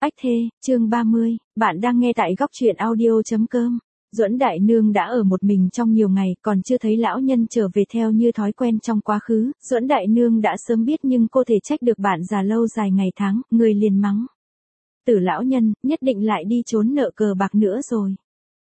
Ách thê, chương 30, bạn đang nghe tại góc truyện audio.com. Duẫn đại nương đã ở một mình trong nhiều ngày, còn chưa thấy lão nhân trở về theo như thói quen trong quá khứ. Duẫn đại nương đã sớm biết nhưng cô thể trách được bạn già lâu dài ngày tháng, người liền mắng. Tử lão nhân, nhất định lại đi trốn nợ cờ bạc nữa rồi.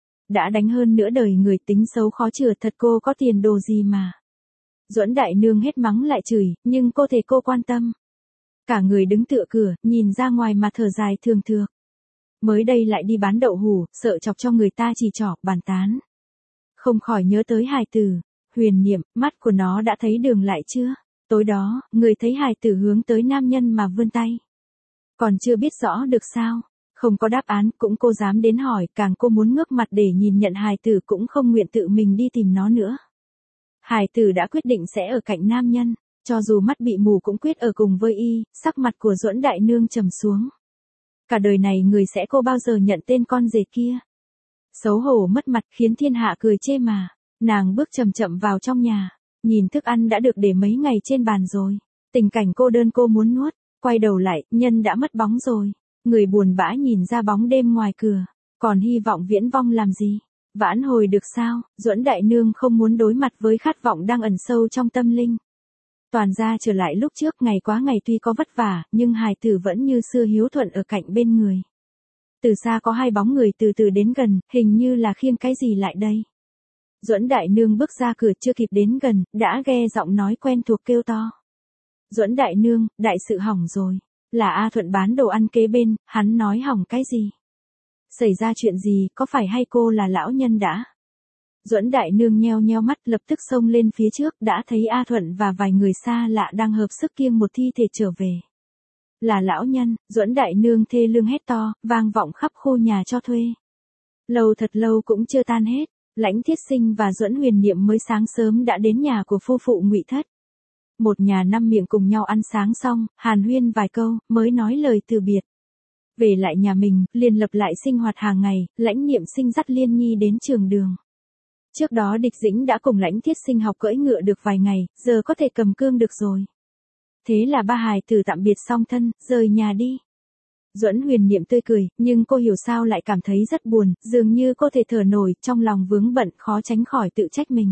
Đã đánh hơn nửa đời người, tính xấu khó chữa thật, cô có tiền đồ gì mà. Duẫn đại nương hết mắng lại chửi, nhưng cô thể cô quan tâm. Cả người đứng tựa cửa, nhìn ra ngoài mà thở dài thường thượt. Mới đây lại đi bán đậu hủ, sợ chọc cho người ta chỉ trỏ, bàn tán. Không khỏi nhớ tới hài tử. Huyền Niệm, mắt của nó đã thấy đường lại chưa? Tối đó, người thấy hài tử hướng tới nam nhân mà vươn tay. Còn chưa biết rõ được sao? Không có đáp án, cũng cô dám đến hỏi, càng cô muốn ngước mặt để nhìn nhận hài tử, cũng không nguyện tự mình đi tìm nó nữa. Hài tử đã quyết định sẽ ở cạnh nam nhân. Cho dù mắt bị mù cũng quyết ở cùng với y, sắc mặt của Duẫn đại nương trầm xuống. Cả đời này người sẽ cô bao giờ nhận tên con rể kia. Xấu hổ mất mặt khiến thiên hạ cười chê mà. Nàng bước chậm chậm vào trong nhà, nhìn thức ăn đã được để mấy ngày trên bàn rồi. Tình cảnh cô đơn cô muốn nuốt, quay đầu lại, nhân đã mất bóng rồi. Người buồn bã nhìn ra bóng đêm ngoài cửa, còn hy vọng viễn vong làm gì? Vãn hồi được sao? Duẫn đại nương không muốn đối mặt với khát vọng đang ẩn sâu trong tâm linh. Toàn ra trở lại lúc trước, ngày quá ngày tuy có vất vả, nhưng hài tử vẫn như xưa hiếu thuận ở cạnh bên người. Từ xa có hai bóng người từ từ đến gần, hình như là khiêng cái gì lại đây. Duẫn đại nương bước ra cửa chưa kịp đến gần, đã nghe giọng nói quen thuộc kêu to. Duẫn đại nương, đại sự hỏng rồi. Là A Thuận bán đồ ăn kế bên, hắn nói hỏng cái gì? Xảy ra chuyện gì, có phải hay cô là lão nhân đã? Duẫn đại nương nheo nheo mắt, lập tức xông lên phía trước, đã thấy A Thuận và vài người xa lạ đang hợp sức kiêng một thi thể trở về. Là lão nhân. Duẫn đại nương thê lương hét to, vang vọng khắp khu nhà cho thuê. Lâu thật lâu cũng chưa tan hết, Lãnh Thiết Sinh và Duẫn Huyền Niệm mới sáng sớm đã đến nhà của phu phụ Ngụy Thất. Một nhà năm miệng cùng nhau ăn sáng xong, hàn huyên vài câu, mới nói lời từ biệt. Về lại nhà mình, liền lập lại sinh hoạt hàng ngày, Lãnh Niệm Sinh dắt Liên Nhi đến trường đường. Trước đó Địch Dĩnh đã cùng Lãnh Thiết Sinh học cưỡi ngựa được vài ngày, giờ có thể cầm cương được rồi. Thế là ba hài tử tạm biệt song thân, rời nhà đi. Duẫn Huyền Niệm tươi cười, nhưng cô hiểu sao lại cảm thấy rất buồn, dường như cô thể thở nổi, trong lòng vướng bận, khó tránh khỏi tự trách mình.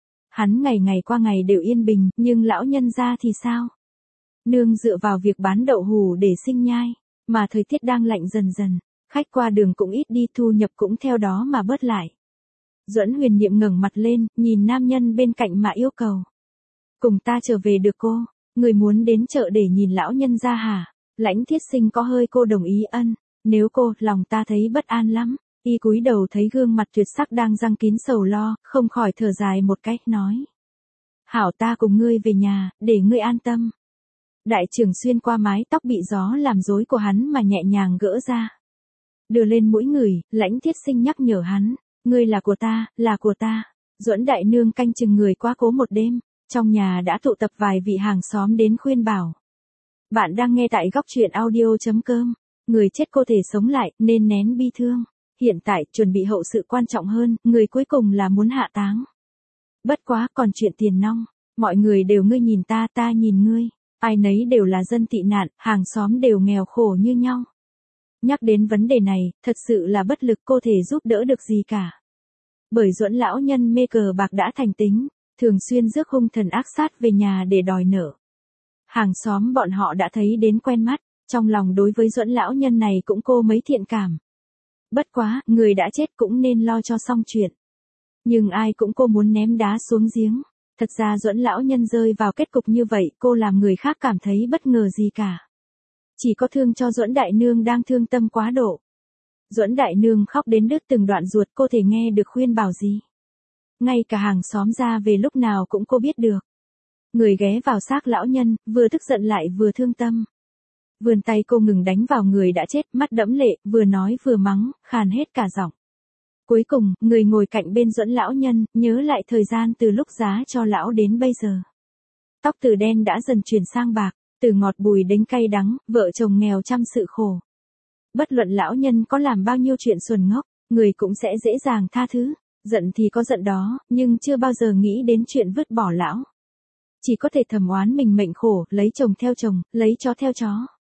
Hắn ngày ngày qua ngày đều yên bình, nhưng lão nhân gia thì sao? Nương dựa vào việc bán đậu hủ để sinh nhai, mà thời tiết đang lạnh dần dần, khách qua đường cũng ít đi, thu nhập cũng theo đó mà bớt lại. Duẫn Huyền Niệm ngẩng mặt lên, nhìn nam nhân bên cạnh mà yêu cầu. Cùng ta trở về được cô, người muốn đến chợ để nhìn lão nhân gia hả? Lãnh Thiết Sinh có hơi cô đồng ý ân, nếu cô, lòng ta thấy bất an lắm. Y cúi đầu thấy gương mặt tuyệt sắc đang răng kín sầu lo, không khỏi thở dài một cách nói. Hảo, ta cùng ngươi về nhà, để ngươi an tâm. Đại trưởng xuyên qua mái tóc bị gió làm rối của hắn mà nhẹ nhàng gỡ ra. Đưa lên mũi người, Lãnh Thiết Sinh nhắc nhở hắn. Ngươi là của ta, là của ta. Duẫn đại nương canh chừng người quá cố một đêm, trong nhà đã tụ tập vài vị hàng xóm đến khuyên bảo. Bạn đang nghe tại góc truyện audio.com. Người chết cô thể sống lại, nên nén bi thương. Hiện tại, chuẩn bị hậu sự quan trọng hơn, người cuối cùng là muốn hạ táng. Bất quá, còn chuyện tiền nong. Mọi người đều ngươi nhìn ta, ta nhìn ngươi. Ai nấy đều là dân tị nạn, hàng xóm đều nghèo khổ như nhau. Nhắc đến vấn đề này, thật sự là bất lực, cô thể giúp đỡ được gì cả. Bởi Duẫn lão nhân mê cờ bạc đã thành tính, thường xuyên rước hung thần ác sát về nhà để đòi nợ. Hàng xóm bọn họ đã thấy đến quen mắt, trong lòng đối với Duẫn lão nhân này cũng cô mấy thiện cảm. Bất quá, người đã chết cũng nên lo cho xong chuyện. Nhưng ai cũng cô muốn ném đá xuống giếng. Thật ra Duẫn lão nhân rơi vào kết cục như vậy, cô làm người khác cảm thấy bất ngờ gì cả. Chỉ có thương cho Duẫn đại nương đang thương tâm quá độ. Duẫn đại nương khóc đến đứt từng đoạn ruột, cô thể nghe được khuyên bảo gì. Ngay cả hàng xóm ra về lúc nào cũng cô biết được. Người ghé vào xác lão nhân, vừa tức giận lại vừa thương tâm. Vươn tay cô ngừng đánh vào người đã chết, mắt đẫm lệ, vừa nói vừa mắng, khàn hết cả giọng. Cuối cùng, người ngồi cạnh bên Duẫn lão nhân, nhớ lại thời gian từ lúc giá cho lão đến bây giờ. Tóc từ đen đã dần chuyển sang bạc, từ ngọt bùi đến cay đắng, vợ chồng nghèo trăm sự khổ. Bất luận lão nhân có làm bao nhiêu chuyện xuẩn ngốc, người cũng sẽ dễ dàng tha thứ. Giận thì có giận đó, nhưng chưa bao giờ nghĩ đến chuyện vứt bỏ lão. Chỉ có thể thầm oán mình mệnh khổ, lấy chồng theo chồng, lấy chó theo chó.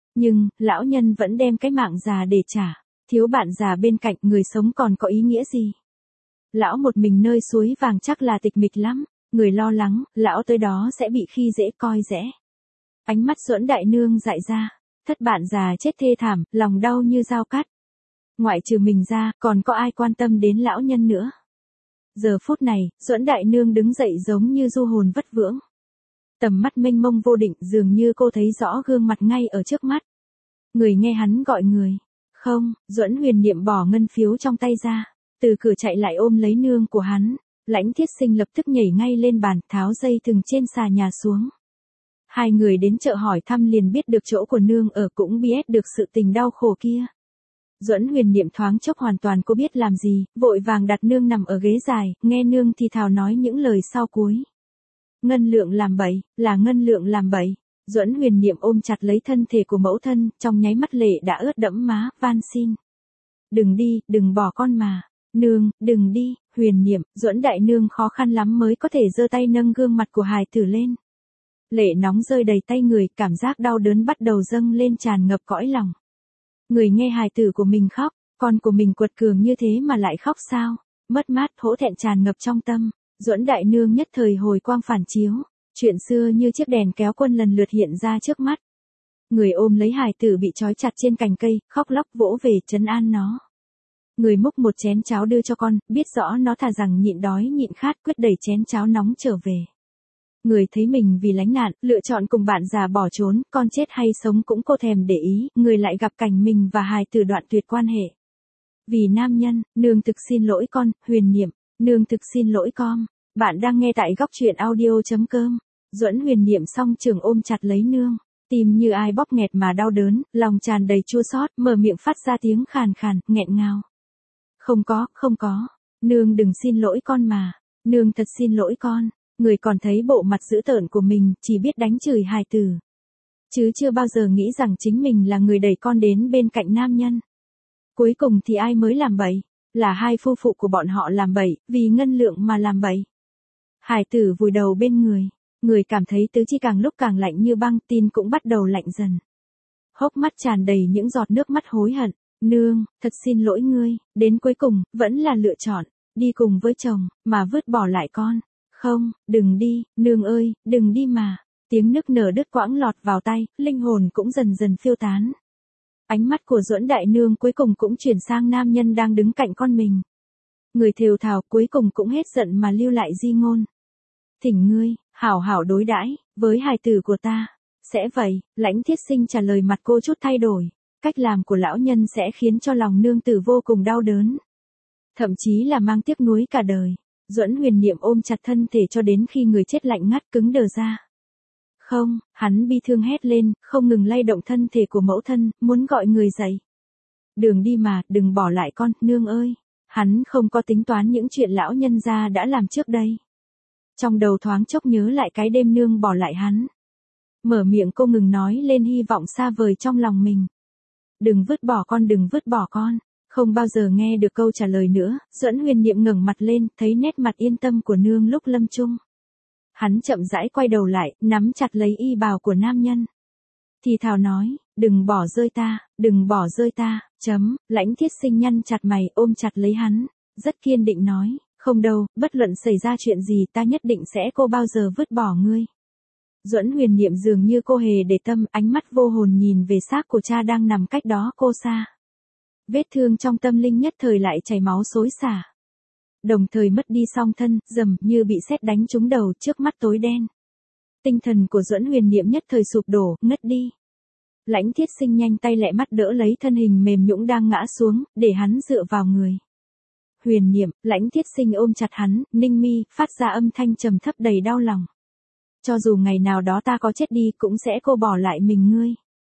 Nhưng, lão nhân vẫn đem cái mạng già để trả. Thiếu bạn già bên cạnh, người sống còn có ý nghĩa gì? Lão một mình nơi suối vàng chắc là tịch mịch lắm. Người lo lắng, lão tới đó sẽ bị khi dễ coi rẽ. Ánh mắt Duẫn đại nương dại ra. Thất bạn già chết thê thảm, lòng đau như dao cắt. Ngoại trừ mình ra, còn có ai quan tâm đến lão nhân nữa. Giờ phút này, Duẫn đại nương đứng dậy giống như du hồn vất vưởng. Tầm mắt mênh mông vô định, dường như cô thấy rõ gương mặt ngay ở trước mắt. Người nghe hắn gọi người. Không, Duẫn huyền niệm bỏ ngân phiếu trong tay ra. Từ cửa chạy lại ôm lấy nương của hắn. Lãnh Thiết Sinh lập tức nhảy ngay lên bàn, tháo dây thừng trên xà nhà xuống. Hai người đến chợ hỏi thăm liền biết được chỗ của nương ở, cũng biết được sự tình đau khổ kia. Duẫn huyền niệm thoáng chốc hoàn toàn cô biết làm gì, vội vàng đặt nương nằm ở ghế dài, nghe nương thì thào nói những lời sau cuối. Ngân lượng làm bậy, là ngân lượng làm bậy. Duẫn huyền niệm ôm chặt lấy thân thể của mẫu thân, trong nháy mắt lệ đã ướt đẫm má, van xin. Đừng đi, đừng bỏ con mà. Nương, đừng đi. Huyền niệm, Duẫn đại nương khó khăn lắm mới có thể giơ tay nâng gương mặt của hài tử lên. Lệ nóng rơi đầy tay người, cảm giác đau đớn bắt đầu dâng lên tràn ngập cõi lòng. Người nghe hài tử của mình khóc, con của mình quật cường như thế mà lại khóc sao? Mất mát, hổ thẹn tràn ngập trong tâm. Duẫn đại nương nhất thời hồi quang phản chiếu. Chuyện xưa như chiếc đèn kéo quân lần lượt hiện ra trước mắt. Người ôm lấy hài tử bị trói chặt trên cành cây, khóc lóc vỗ về trấn an nó. Người múc một chén cháo đưa cho con, biết rõ nó thà rằng nhịn đói nhịn khát, quyết đẩy chén cháo nóng trở về. Người thấy mình vì lánh nạn, lựa chọn cùng bạn già bỏ trốn, con chết hay sống cũng cô thèm để ý, người lại gặp cảnh mình và hài tử đoạn tuyệt quan hệ. Vì nam nhân, nương thực xin lỗi con. Huyền niệm, nương thực xin lỗi con. Bạn đang nghe tại góc truyện audio.com. Duẫn huyền niệm song trường ôm chặt lấy nương, tim như ai bóp nghẹt mà đau đớn, lòng tràn đầy chua xót, mở miệng phát ra tiếng khàn khàn, nghẹn ngào. Không có, nương đừng xin lỗi con mà, nương thật xin lỗi con. Người còn thấy bộ mặt dữ tợn của mình, chỉ biết đánh chửi hài tử. Chứ chưa bao giờ nghĩ rằng chính mình là người đẩy con đến bên cạnh nam nhân. Cuối cùng thì ai mới làm bậy? Là hai phu phụ của bọn họ làm bậy, vì ngân lượng mà làm bậy. Hài tử vùi đầu bên người cảm thấy tứ chi càng lúc càng lạnh như băng, tim cũng bắt đầu lạnh dần. Hốc mắt tràn đầy những giọt nước mắt hối hận. Nương, thật xin lỗi ngươi, đến cuối cùng, vẫn là lựa chọn, đi cùng với chồng, mà vứt bỏ lại con. Không, đừng đi, nương ơi, đừng đi mà. Tiếng nức nở đứt quãng lọt vào tai, linh hồn cũng dần dần phiêu tán. Ánh mắt của Duẫn đại nương cuối cùng cũng chuyển sang nam nhân đang đứng cạnh con mình. Người thều thào cuối cùng cũng hết giận mà lưu lại di ngôn. Thỉnh ngươi, hảo hảo đối đãi với hài tử của ta. Sẽ vậy, Lãnh Thiết Sinh trả lời, mặt cô chút thay đổi. Cách làm của lão nhân sẽ khiến cho lòng nương tử vô cùng đau đớn. Thậm chí là mang tiếc nuối cả đời. Duẫn huyền niệm ôm chặt thân thể cho đến khi người chết lạnh ngắt cứng đờ ra. Không, hắn bi thương hét lên, không ngừng lay động thân thể của mẫu thân, muốn gọi người dậy. Đường đi mà, đừng bỏ lại con, nương ơi. Hắn không có tính toán những chuyện lão nhân gia đã làm trước đây. Trong đầu thoáng chốc nhớ lại cái đêm nương bỏ lại hắn. Mở miệng cô ngừng nói lên hy vọng xa vời trong lòng mình. Đừng vứt bỏ con, đừng vứt bỏ con. Không bao giờ nghe được câu trả lời nữa, Duẫn huyền niệm ngẩng mặt lên, thấy nét mặt yên tâm của nương lúc lâm chung. Hắn chậm rãi quay đầu lại, nắm chặt lấy y bào của nam nhân. Thì thào nói, đừng bỏ rơi ta, đừng bỏ rơi ta. Lãnh Thiết Sinh nhăn chặt mày, ôm chặt lấy hắn, rất kiên định nói, không đâu, bất luận xảy ra chuyện gì ta nhất định sẽ cô bao giờ vứt bỏ ngươi. Duẫn huyền niệm dường như cô hề để tâm, ánh mắt vô hồn nhìn về xác của cha đang nằm cách đó cô xa. Vết thương trong tâm linh nhất thời lại chảy máu xối xả. Đồng thời mất đi song thân, rầm như bị sét đánh trúng đầu, trước mắt tối đen. Tinh thần của Duẫn huyền niệm nhất thời sụp đổ, ngất đi. Lãnh Thiết Sinh nhanh tay lẹ mắt đỡ lấy thân hình mềm nhũn đang ngã xuống, để hắn dựa vào người. Huyền niệm, Lãnh Thiết Sinh ôm chặt hắn, ninh mi, phát ra âm thanh trầm thấp đầy đau lòng. Cho dù ngày nào đó ta có chết đi cũng sẽ cô bỏ lại mình ngươi.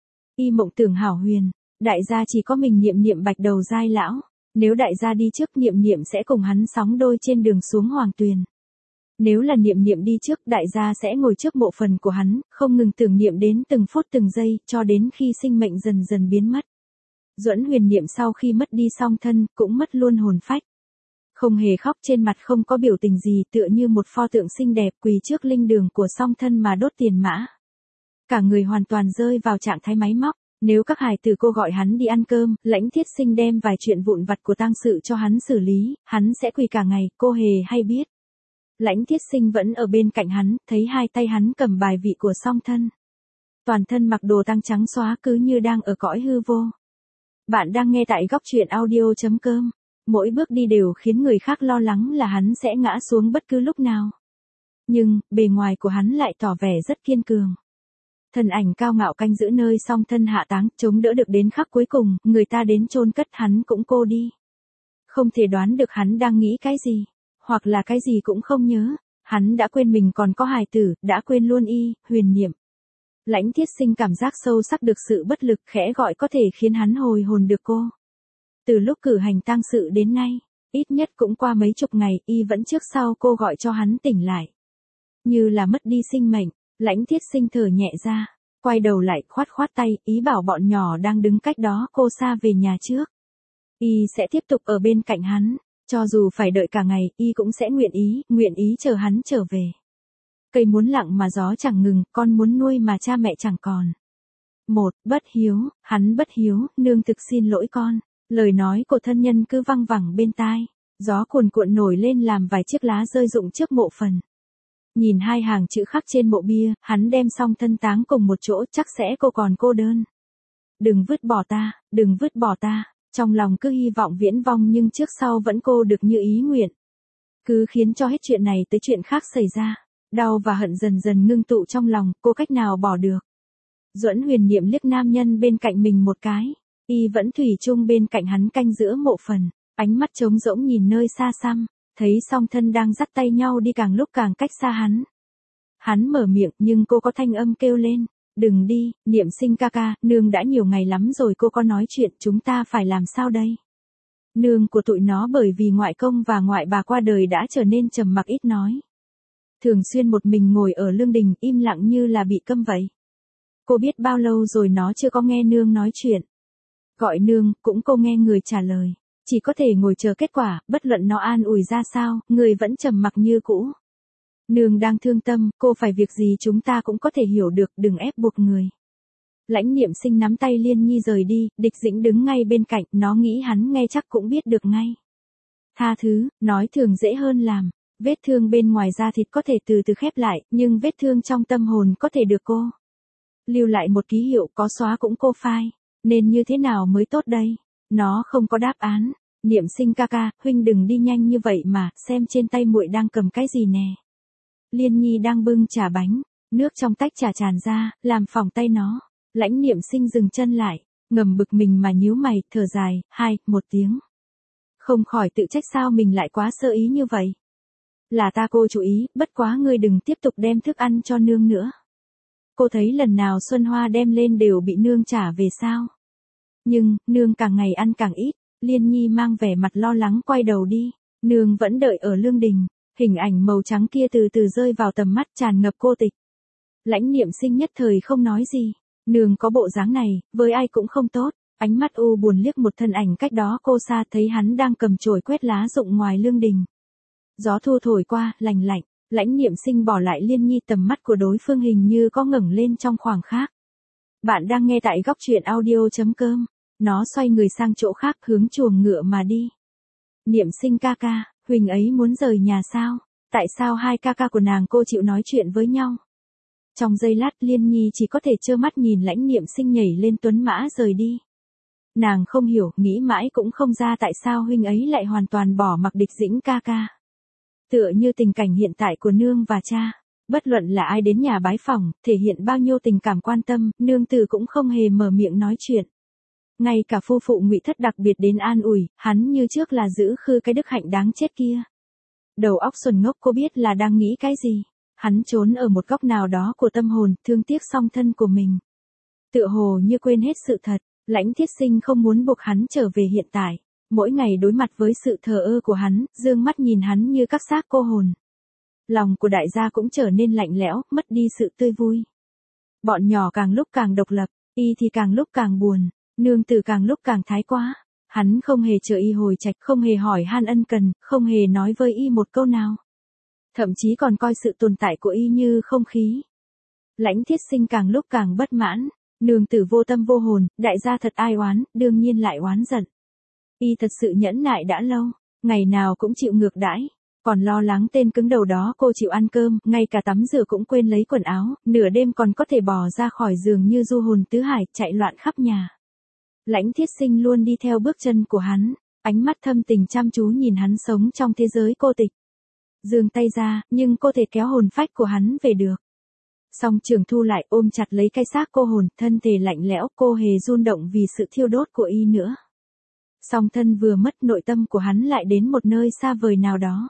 Y mộng tưởng hảo huyền, đại gia chỉ có mình niệm niệm bạch đầu giai lão. Nếu đại gia đi trước, niệm niệm sẽ cùng hắn sóng đôi trên đường xuống hoàng tuyền. Nếu là niệm niệm đi trước, đại gia sẽ ngồi trước mộ phần của hắn, không ngừng tưởng niệm đến từng phút từng giây, cho đến khi sinh mệnh dần dần biến mất. Duẫn huyền niệm sau khi mất đi song thân, cũng mất luôn hồn phách. Không hề khóc, trên mặt không có biểu tình gì, tựa như một pho tượng xinh đẹp quỳ trước linh đường của song thân mà đốt tiền mã. Cả người hoàn toàn rơi vào trạng thái máy móc. Nếu các hài tử cô gọi hắn đi ăn cơm, Lãnh Thiết Sinh đem vài chuyện vụn vặt của tang sự cho hắn xử lý, hắn sẽ quỳ cả ngày, cô hề hay biết. Lãnh Thiết Sinh vẫn ở bên cạnh hắn, thấy hai tay hắn cầm bài vị của song thân. Toàn thân mặc đồ tang trắng xóa cứ như đang ở cõi hư vô. Bạn đang nghe tại góc truyện audio.com. Mỗi bước đi đều khiến người khác lo lắng là hắn sẽ ngã xuống bất cứ lúc nào. Nhưng, bề ngoài của hắn lại tỏ vẻ rất kiên cường. Thân ảnh cao ngạo canh giữ nơi song thân hạ táng, chống đỡ được đến khắc cuối cùng, người ta đến chôn cất hắn cũng cô đi. Không thể đoán được hắn đang nghĩ cái gì, hoặc là cái gì cũng không nhớ. Hắn đã quên mình còn có hài tử, đã quên luôn y, Huyền Niệm. Lãnh Thiết Sinh cảm giác sâu sắc được sự bất lực, khẽ gọi có thể khiến hắn hồi hồn được cô. Từ lúc cử hành tang sự đến nay, ít nhất cũng qua mấy chục ngày, y vẫn trước sau cô gọi cho hắn tỉnh lại. Như là mất đi sinh mệnh, Lãnh Thiết Sinh thở nhẹ ra, quay đầu lại khoát khoát tay, ý bảo bọn nhỏ đang đứng cách đó cô xa về nhà trước. Y sẽ tiếp tục ở bên cạnh hắn, cho dù phải đợi cả ngày, y cũng sẽ nguyện ý chờ hắn trở về. Cây muốn lặng mà gió chẳng ngừng, con muốn nuôi mà cha mẹ chẳng còn. Bất hiếu, hắn bất hiếu, nương thực xin lỗi con. Lời nói của thân nhân cứ văng vẳng bên tai, gió cuồn cuộn nổi lên làm vài chiếc lá rơi rụng trước mộ phần. Nhìn hai hàng chữ khắc trên mộ bia, hắn đem song thân táng cùng một chỗ, chắc sẽ cô còn cô đơn. Đừng vứt bỏ ta, đừng vứt bỏ ta, trong lòng cứ hy vọng viễn vong nhưng trước sau vẫn cô được như ý nguyện. Cứ khiến cho hết chuyện này tới chuyện khác xảy ra, đau và hận dần dần ngưng tụ trong lòng, cô cách nào bỏ được. Duẫn Huyền Niệm liếc nam nhân bên cạnh mình một cái, y vẫn thủy chung bên cạnh hắn canh giữa mộ phần, ánh mắt trống rỗng nhìn nơi xa xăm, thấy song thân đang dắt tay nhau đi càng lúc càng cách xa hắn. Hắn mở miệng nhưng cô có thanh âm kêu lên, đừng đi, Niệm Sinh ca ca, nương đã nhiều ngày lắm rồi cô có nói chuyện, chúng ta phải làm sao đây? Nương của tụi nó bởi vì ngoại công và ngoại bà qua đời đã trở nên trầm mặc ít nói. Thường xuyên một mình ngồi ở lương đình im lặng như là bị câm vậy. Cô biết bao lâu rồi nó chưa có nghe nương nói chuyện. Gọi nương, cũng cô nghe người trả lời. Chỉ có thể ngồi chờ kết quả, bất luận nó an ủi ra sao, người vẫn trầm mặc như cũ. Nương đang thương tâm, cô phải việc gì chúng ta cũng có thể hiểu được, đừng ép buộc người. Lãnh Niệm Sinh nắm tay Liên Nhi rời đi, Địch Dĩnh đứng ngay bên cạnh, nó nghĩ hắn nghe chắc cũng biết được ngay. Tha thứ, nói thường dễ hơn làm. Vết thương bên ngoài da thịt có thể từ từ khép lại, nhưng vết thương trong tâm hồn có thể được cô lưu lại một ký hiệu, có xóa cũng cô phai. Nên như thế nào mới tốt đây? Nó không có đáp án. Niệm Sinh ca ca, huynh đừng đi nhanh như vậy mà, xem trên tay muội đang cầm cái gì nè. Liên Nhi đang bưng trà bánh, nước trong tách trà tràn ra, làm phỏng tay nó. Lãnh Niệm Sinh dừng chân lại, ngầm bực mình mà nhíu mày, thở dài, một tiếng. Không khỏi tự trách sao mình lại quá sơ ý như vậy. Là ta cô chú ý, bất quá ngươi đừng tiếp tục đem thức ăn cho nương nữa. Cô thấy lần nào Xuân Hoa đem lên đều bị nương trả về sao. Nhưng, nương càng ngày ăn càng ít, Liên Nhi mang vẻ mặt lo lắng quay đầu đi. Nương vẫn đợi ở lương đình, hình ảnh màu trắng kia từ từ rơi vào tầm mắt tràn ngập cô tịch. Lãnh Niệm Sinh nhất thời không nói gì. Nương có bộ dáng này, với ai cũng không tốt. Ánh mắt u buồn liếc một thân ảnh cách đó cô xa, thấy hắn đang cầm chổi quét lá rụng ngoài lương đình. Gió thu thổi qua, lành lạnh. Lãnh Niệm Sinh bỏ lại Liên Nhi, tầm mắt của đối phương hình như có ngẩng lên trong khoảng khắc. Bạn đang nghe tại góc truyện audio.com. Nó xoay người sang chỗ khác, hướng chuồng ngựa mà đi. Niệm Sinh ca ca, huynh ấy muốn rời nhà sao? Tại sao hai ca ca của nàng cô chịu nói chuyện với nhau? Trong giây lát Liên Nhi chỉ có thể trơ mắt nhìn Lãnh Niệm Sinh nhảy lên tuấn mã rời đi. Nàng không hiểu, nghĩ mãi cũng không ra tại sao huynh ấy lại hoàn toàn bỏ mặc Địch Dĩnh ca ca. Tựa như tình cảnh hiện tại của nương và cha, bất luận là ai đến nhà bái phỏng, thể hiện bao nhiêu tình cảm quan tâm, nương tử cũng không hề mở miệng nói chuyện. Ngay cả phu phụ Ngụy Thất đặc biệt đến an ủi, hắn như trước là giữ khư cái đức hạnh đáng chết kia. Đầu óc xuẩn ngốc, cô biết là đang nghĩ cái gì. Hắn trốn ở một góc nào đó của tâm hồn, thương tiếc song thân của mình. Tựa hồ như quên hết sự thật, Lãnh Thiết Sinh không muốn buộc hắn trở về hiện tại. Mỗi ngày đối mặt với sự thờ ơ của hắn, dương mắt nhìn hắn như các xác cô hồn. Lòng của đại gia cũng trở nên lạnh lẽo, mất đi sự tươi vui. Bọn nhỏ càng lúc càng độc lập, y thì càng lúc càng buồn, nương tử càng lúc càng thái quá. Hắn không hề chờ y hồi trạch, không hề hỏi han ân cần, không hề nói với y một câu nào. Thậm chí còn coi sự tồn tại của y như không khí. Lãnh Thiết Sinh càng lúc càng bất mãn, Nương tử vô tâm vô hồn, đại gia thật ai oán, đương nhiên lại oán giận. Y thật sự nhẫn nại đã lâu, ngày nào cũng chịu ngược đãi, còn lo lắng tên cứng đầu đó cô chịu ăn cơm, ngay cả tắm rửa cũng quên lấy quần áo, nửa đêm còn có thể bò ra khỏi giường như du hồn tứ hải, chạy loạn khắp nhà. Lãnh Thiết Sinh luôn đi theo bước chân của hắn, ánh mắt thâm tình chăm chú nhìn hắn sống trong thế giới cô tịch. Giương tay ra, nhưng cô thể kéo hồn phách của hắn về được. Song Trường Thu lại ôm chặt lấy cái xác cô hồn, thân thể lạnh lẽo, cô hề run động vì sự thiêu đốt của y nữa. Song thân vừa mất, nội tâm của hắn lại đến một nơi xa vời nào đó.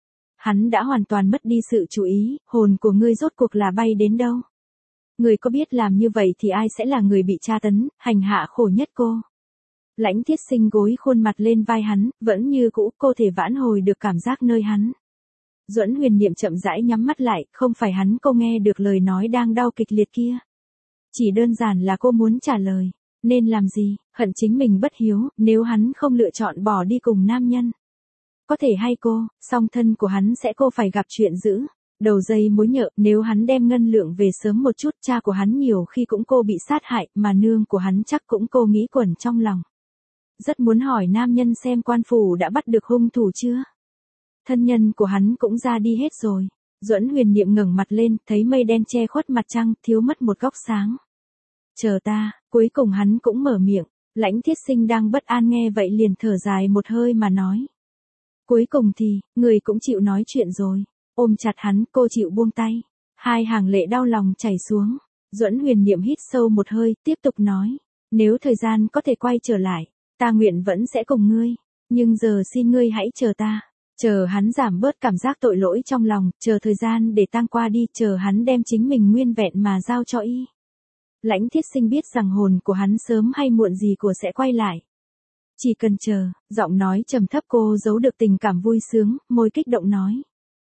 Hắn đã hoàn toàn mất đi sự chú ý, hồn của ngươi rốt cuộc là bay đến đâu? Ngươi có biết làm như vậy thì ai sẽ là người bị tra tấn, hành hạ khổ nhất cô? Lãnh Thiết Sinh gối khuôn mặt lên vai hắn, vẫn như cũ, cô thể vãn hồi được cảm giác nơi hắn. Duẫn Huyền Niệm chậm rãi nhắm mắt lại, không phải hắn cô nghe được lời nói đang đau kịch liệt kia. Chỉ đơn giản là cô muốn trả lời, nên làm gì, hận chính mình bất hiếu, nếu hắn không lựa chọn bỏ đi cùng nam nhân. Có thể hay cô, song thân của hắn sẽ cô phải gặp chuyện dữ. Đầu dây mối nhợ, nếu hắn đem ngân lượng về sớm một chút, cha của hắn nhiều khi cũng cô bị sát hại, mà nương của hắn chắc cũng cô nghĩ quẩn trong lòng. Rất muốn hỏi nam nhân xem quan phủ đã bắt được hung thủ chưa? Thân nhân của hắn cũng ra đi hết rồi. Duẫn Huyền Niệm ngẩng mặt lên, thấy mây đen che khuất mặt trăng, thiếu mất một góc sáng. Chờ ta, cuối cùng hắn cũng mở miệng. Lãnh Thiết Sinh đang bất an nghe vậy liền thở dài một hơi mà nói. Cuối cùng thì, người cũng chịu nói chuyện rồi. Ôm chặt hắn, cô chịu buông tay. Hai hàng lệ đau lòng chảy xuống. Duẫn Huyền Niệm hít sâu một hơi, tiếp tục nói. Nếu thời gian có thể quay trở lại, ta nguyện vẫn sẽ cùng ngươi. Nhưng giờ xin ngươi hãy chờ ta. Chờ hắn giảm bớt cảm giác tội lỗi trong lòng, chờ thời gian để tang qua đi, chờ hắn đem chính mình nguyên vẹn mà giao cho y. Lãnh Thiết Sinh biết rằng hồn của hắn sớm hay muộn gì của sẽ quay lại. Chỉ cần chờ, giọng nói trầm thấp cô giấu được tình cảm vui sướng, môi kích động nói.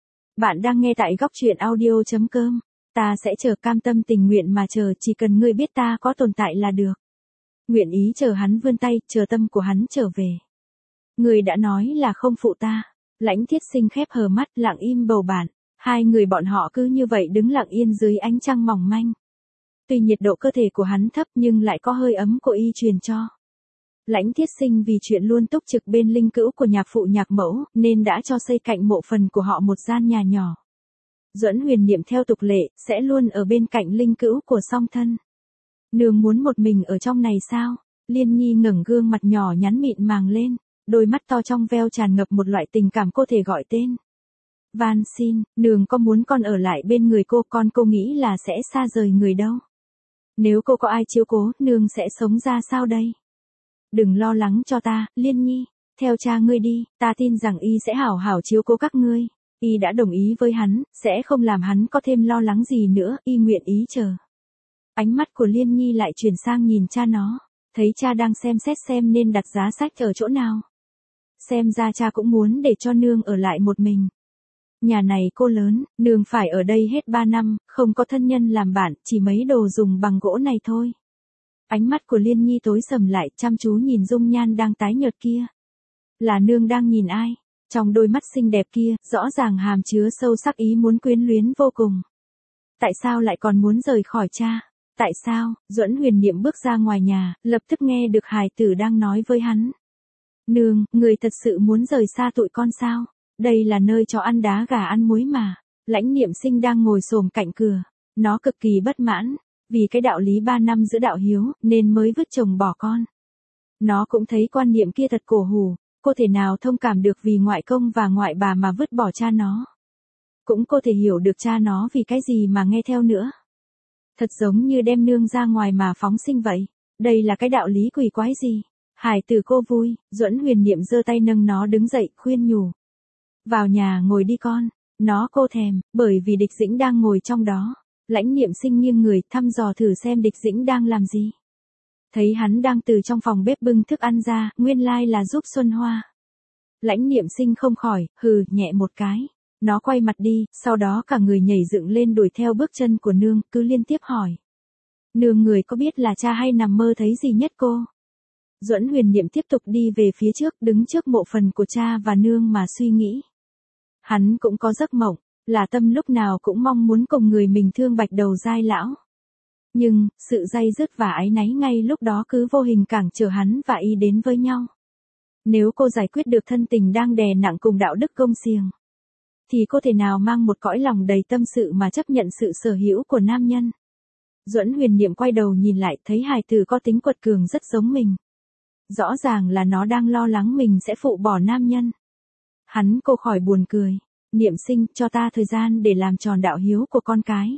Bạn đang nghe tại góc truyện audio.com. Ta sẽ chờ, cam tâm tình nguyện mà chờ, chỉ cần ngươi biết ta có tồn tại là được. Nguyện ý chờ hắn vươn tay, chờ tâm của hắn trở về. Ngươi đã nói là không phụ ta. Lãnh Thiết Sinh khép hờ mắt, lặng im bầu bạn. Hai người bọn họ cứ như vậy đứng lặng yên dưới ánh trăng mỏng manh. Tuy nhiệt độ cơ thể của hắn thấp nhưng lại có hơi ấm của y truyền cho. Lãnh Thiết Sinh vì chuyện luôn túc trực bên linh cữu của nhạc phụ nhạc mẫu, nên đã cho xây cạnh mộ phần của họ một gian nhà nhỏ. Duẫn Huyền Niệm theo tục lệ, sẽ luôn ở bên cạnh linh cữu của song thân. Nương muốn một mình ở trong này sao? Liên Nhi ngẩng gương mặt nhỏ nhắn mịn màng lên, đôi mắt to trong veo tràn ngập một loại tình cảm cô thể gọi tên. Van xin, nương có muốn con ở lại bên người cô nghĩ là sẽ xa rời người đâu. Nếu cô có ai chiếu cố, nương sẽ sống ra sao đây? Đừng lo lắng cho ta, Liên Nhi, theo cha ngươi đi, ta tin rằng y sẽ hảo hảo chiếu cố các ngươi. Y đã đồng ý với hắn, sẽ không làm hắn có thêm lo lắng gì nữa, y nguyện ý chờ. Ánh mắt của Liên Nhi lại chuyển sang nhìn cha nó, thấy cha đang xem xét xem nên đặt giá sách ở chỗ nào. Xem ra cha cũng muốn để cho nương ở lại một mình. Nhà này cô lớn, nương phải ở đây hết 3 năm, không có thân nhân làm bạn, chỉ mấy đồ dùng bằng gỗ này thôi. Ánh mắt của Liên Nhi tối sầm lại, chăm chú nhìn dung nhan đang tái nhợt kia. Là nương đang nhìn ai? Trong đôi mắt xinh đẹp kia, rõ ràng hàm chứa sâu sắc ý muốn quyến luyến vô cùng. Tại sao lại còn muốn rời khỏi cha? Tại sao? Duẫn Huyền Niệm bước ra ngoài nhà, lập tức nghe được hài tử đang nói với hắn. Nương, người thật sự muốn rời xa tụi con sao? Đây là nơi cho ăn đá gà ăn muối mà. Lãnh Niệm Sinh đang ngồi xổm cạnh cửa. Nó cực kỳ bất mãn. Vì cái đạo lý 3 năm giữa đạo hiếu, nên mới vứt chồng bỏ con. Nó cũng thấy quan niệm kia thật cổ hủ. Cô thể nào thông cảm được vì ngoại công và ngoại bà mà vứt bỏ cha nó. Cũng cô thể hiểu được cha nó vì cái gì mà nghe theo nữa. Thật giống như đem nương ra ngoài mà phóng sinh vậy. Đây là cái đạo lý quỷ quái gì? Hải tử cô vui, Duẫn Huyền Niệm giơ tay nâng nó đứng dậy, khuyên nhủ. Vào nhà ngồi đi con. Nó cô thèm, bởi vì Địch Dĩnh đang ngồi trong đó. Lãnh Niệm Sinh nghiêng người, thăm dò thử xem Địch Dĩnh đang làm gì. Thấy hắn đang từ trong phòng bếp bưng thức ăn ra, nguyên lai là giúp Xuân Hoa. Lãnh Niệm Sinh không khỏi, hừ, nhẹ một cái. Nó quay mặt đi, sau đó cả người nhảy dựng lên đuổi theo bước chân của nương, cứ liên tiếp hỏi. Nương, người có biết là cha hay nằm mơ thấy gì nhất cô? Duẫn Huyền Niệm tiếp tục đi về phía trước, đứng trước mộ phần của cha và nương mà suy nghĩ. Hắn cũng có giấc mộng, là tâm lúc nào cũng mong muốn cùng người mình thương bạch đầu dai lão. Nhưng, sự day dứt và áy náy ngay lúc đó cứ vô hình cản trở hắn và y đến với nhau. Nếu cô giải quyết được thân tình đang đè nặng cùng đạo đức gông xiềng, thì cô thể nào mang một cõi lòng đầy tâm sự mà chấp nhận sự sở hữu của nam nhân. Duẫn Huyền Niệm quay đầu nhìn lại thấy hài tử có tính quật cường rất giống mình. Rõ ràng là nó đang lo lắng mình sẽ phụ bỏ nam nhân. Hắn cô khỏi buồn cười. Niệm sinh, cho ta thời gian để làm tròn đạo hiếu của con cái.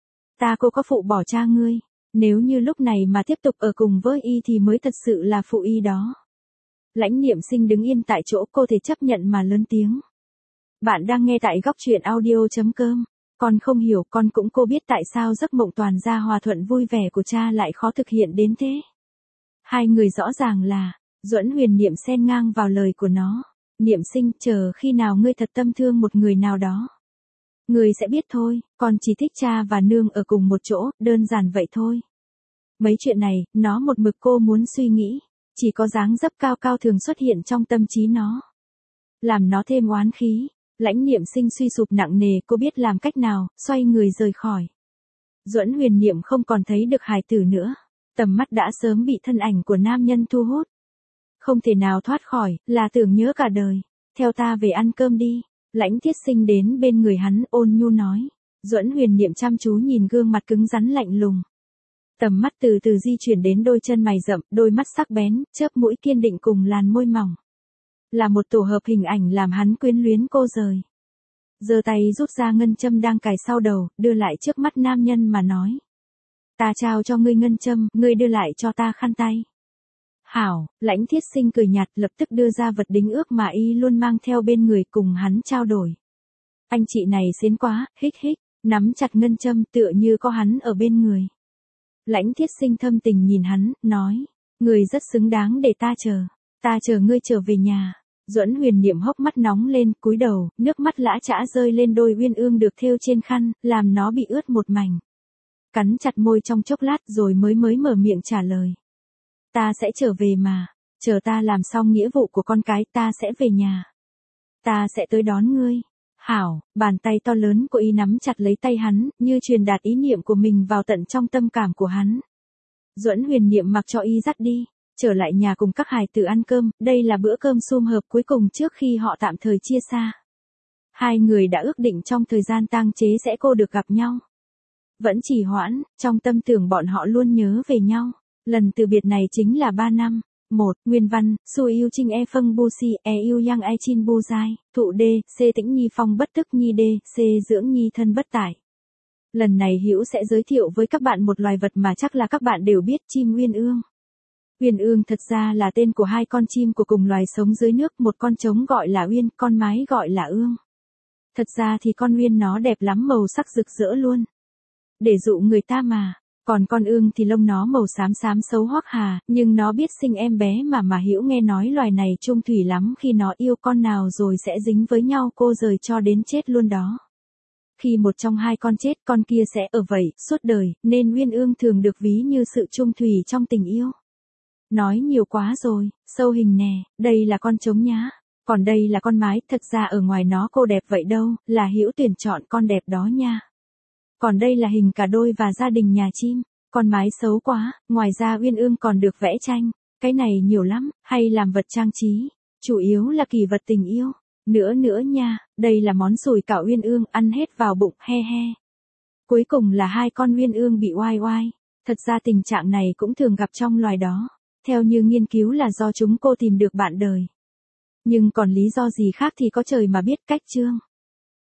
Ta cô có phụ bỏ cha ngươi. Nếu như lúc này mà tiếp tục ở cùng với y thì mới thật sự là phụ y đó. Lãnh Niệm Sinh đứng yên tại chỗ, cô thể chấp nhận mà lớn tiếng. Bạn đang nghe tại góc truyện audio.com. Con không hiểu, con cũng cô biết tại sao giấc mộng toàn gia hòa thuận vui vẻ của cha lại khó thực hiện đến thế. Hai người rõ ràng là, Duẫn Huyền Niệm xen ngang vào lời của nó. Niệm sinh, chờ khi nào ngươi thật tâm thương một người nào đó, ngươi sẽ biết thôi, con chỉ thích cha và nương ở cùng một chỗ, đơn giản vậy thôi. Mấy chuyện này, nó một mực cô muốn suy nghĩ, chỉ có dáng dấp cao cao thường xuất hiện trong tâm trí nó. Làm nó thêm oán khí. Lãnh Niệm Sinh suy sụp nặng nề, cô biết làm cách nào, xoay người rời khỏi. Duẫn Huyền Niệm không còn thấy được hài tử nữa, tầm mắt đã sớm bị thân ảnh của nam nhân thu hút. Không thể nào thoát khỏi, là tưởng nhớ cả đời. Theo ta về ăn cơm đi. Lãnh Thiết Sinh đến bên người hắn ôn nhu nói. Duẫn Huyền Niệm chăm chú nhìn gương mặt cứng rắn lạnh lùng. Tầm mắt từ từ di chuyển đến đôi chân mày rậm, đôi mắt sắc bén, chớp mũi kiên định cùng làn môi mỏng. Là một tổ hợp hình ảnh làm hắn quyến luyến cô rời. Giơ tay rút ra ngân châm đang cài sau đầu, đưa lại trước mắt nam nhân mà nói. Ta trao cho ngươi ngân châm, ngươi đưa lại cho ta khăn tay. Hảo, Lãnh Thiết Sinh cười nhạt, lập tức đưa ra vật đính ước mà y luôn mang theo bên người cùng hắn trao đổi. Anh chị này xến quá, hích hích, nắm chặt ngân châm tựa như có hắn ở bên người. Lãnh Thiết Sinh thâm tình nhìn hắn, nói. Ngươi rất xứng đáng để ta chờ ngươi trở về nhà. Duẫn Huyền Niệm hốc mắt nóng lên, cúi đầu, nước mắt lã chã rơi lên đôi uyên ương được thêu trên khăn, làm nó bị ướt một mảnh. Cắn chặt môi trong chốc lát rồi mới mở miệng trả lời. Ta sẽ trở về mà, chờ ta làm xong nghĩa vụ của con cái, ta sẽ về nhà. Ta sẽ tới đón ngươi. Hảo, bàn tay to lớn của y nắm chặt lấy tay hắn, như truyền đạt ý niệm của mình vào tận trong tâm cảm của hắn. Duẫn Huyền Niệm mặc cho y dắt đi. Trở lại nhà cùng các hài tử ăn cơm, đây là bữa cơm sum họp cuối cùng trước khi họ tạm thời chia xa. Hai người đã ước định trong thời gian tang chế sẽ cô được gặp nhau. Vẫn trì hoãn, trong tâm tưởng bọn họ luôn nhớ về nhau. Lần từ biệt này chính là 3 năm. 1. Nguyên văn, Su yêu trinh e phân bu si, e yêu yang e chin bu dai, thụ đê, c tĩnh nhi phong bất tức nhi đê, c dưỡng nhi thân bất tải. Lần này Hữu sẽ giới thiệu với các bạn một loài vật mà chắc là các bạn đều biết, chim uyên ương. Uyên ương thật ra là tên của hai con chim của cùng loài sống dưới nước, một con trống gọi là uyên, con mái gọi là ương. Thật ra thì con uyên nó đẹp lắm, màu sắc rực rỡ luôn. Để dụ người ta mà. Còn con ương thì lông nó màu xám xám xấu hoắc hà, nhưng nó biết sinh em bé mà Hữu nghe nói loài này trung thủy lắm, khi nó yêu con nào rồi sẽ dính với nhau cô rời cho đến chết luôn đó. Khi một trong hai con chết, con kia sẽ ở vậy suốt đời, nên uyên ương thường được ví như sự trung thủy trong tình yêu. Nói nhiều quá rồi, sâu hình nè, đây là con trống nhá. Còn đây là con mái, thật ra ở ngoài nó cô đẹp vậy đâu, là Hữu tuyển chọn con đẹp đó nha. Còn đây là hình cả đôi và gia đình nhà chim. Con mái xấu quá, ngoài ra uyên ương còn được vẽ tranh. Cái này nhiều lắm, hay làm vật trang trí. Chủ yếu là kỳ vật tình yêu. Nữa nha, đây là món sủi cảo uyên ương, ăn hết vào bụng, he he. Cuối cùng là hai con uyên ương bị oai oai. Thật ra tình trạng này cũng thường gặp trong loài đó. Theo như nghiên cứu là do chúng cô tìm được bạn đời. Nhưng còn lý do gì khác thì có trời mà biết. Cách chương